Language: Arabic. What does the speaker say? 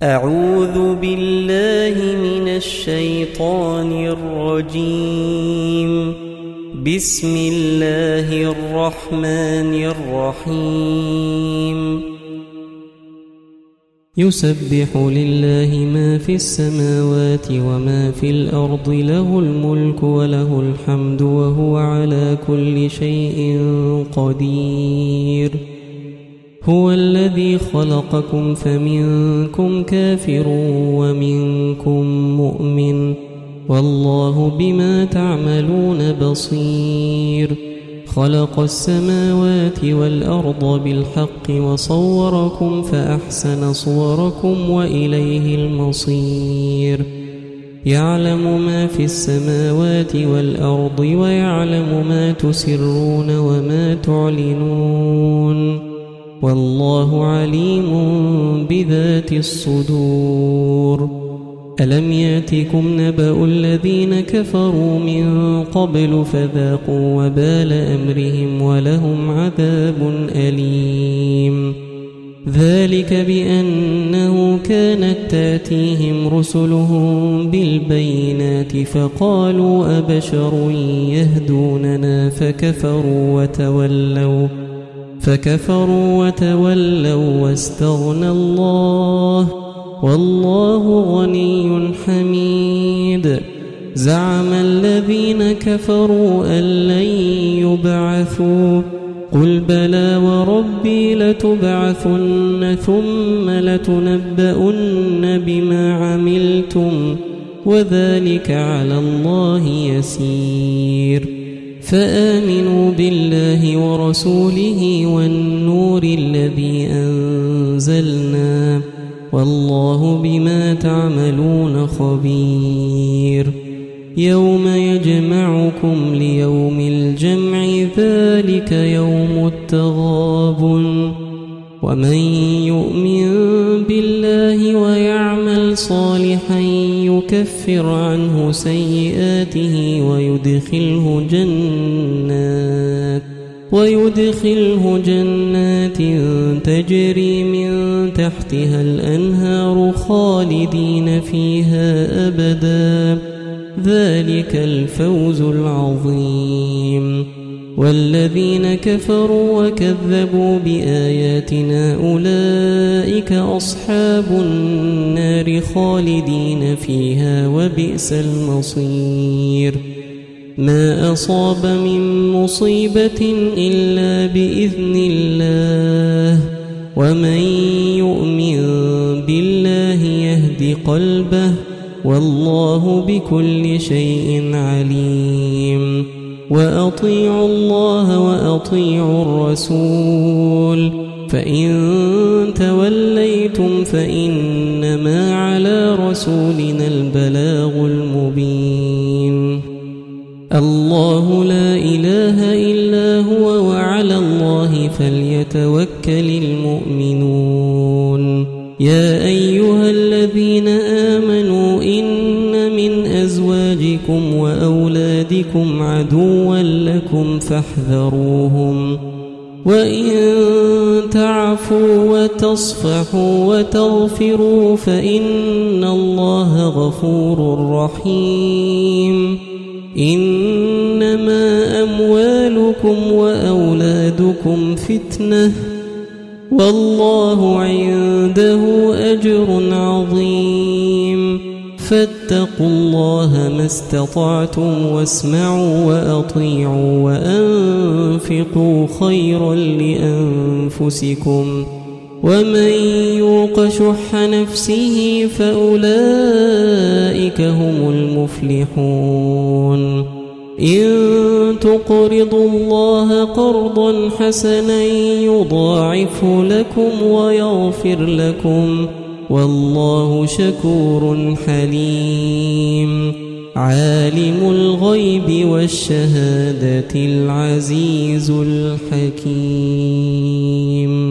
أعوذ بالله من الشيطان الرجيم. بسم الله الرحمن الرحيم. يسبح لله ما في السماوات وما في الأرض، له الملك وله الحمد وهو على كل شيء قدير. هو الذي خلقكم فمنكم كافر ومنكم مؤمن، والله بما تعملون بصير. خلق السماوات والأرض بالحق وصوركم فأحسن صوركم وإليه المصير. يعلم ما في السماوات والأرض ويعلم ما تسرون وما تعلنون، والله عليم بذات الصدور. ألم يأتكم نبأ الذين كفروا من قبل فذاقوا وبال أمرهم ولهم عذاب أليم. ذلك بأنه كانت تأتيهم رسلهم بالبينات فقالوا أبشر يهدوننا فكفروا وتولوا واستغنى الله، والله غني حميد. زعم الذين كفروا أن لن يبعثوا، قل بلى وربي لتبعثن ثم لتنبؤن بما عملتم، وذلك على الله يسير. فآمنوا بالله ورسوله والنور الذي أنزلنا، والله بما تعملون خبير. يوم يجمعكم ليوم الجمع، ذلك يوم التغابن. ومن يؤمن بالله ويعمل صالحا يكفر عنه سيئاته ويدخله جنات تجري من تحتها الأنهار خالدين فيها أبدا، ذلك الفوز العظيم. والذين كفروا وكذبوا بآياتنا أولئك أصحاب النار خالدين فيها وبئس المصير. ما أصاب من مصيبة إلا بإذن الله، ومن يؤمن بالله يهد قلبه، والله بكل شيء عليم. وأطيعوا الله وأطيعوا الرسول، فإن توليتم فإنما على رسولنا البلاغ المبين. الله لا إله إلا هو، وعلى الله فليتوكل المؤمنون. يا أيها الذين آمنوا إن من أزواجكم وأولادكم عدوا لكم فاحذروهم، وإن تعفوا وتصفحوا وتغفروا فإن الله غفور رحيم. إنما أموالكم وأولادكم فتنة، والله عنده أجر عظيم. فاتقوا الله ما استطعتم، واسمعوا وأطيعوا وأنفقوا خيرا لأنفسكم، ومن يوق شح نفسه فأولئك هم المفلحون. إن تقرضوا الله قرضا حسنا يضاعفه لكم ويغفر لكم، والله شكور حليم. عالم الغيب والشهادة العزيز الحكيم.